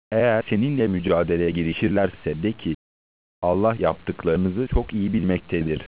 Eğer seninle mücadeleye girişirlerse de ki, Allah yaptıklarınızı çok iyi bilmektedir.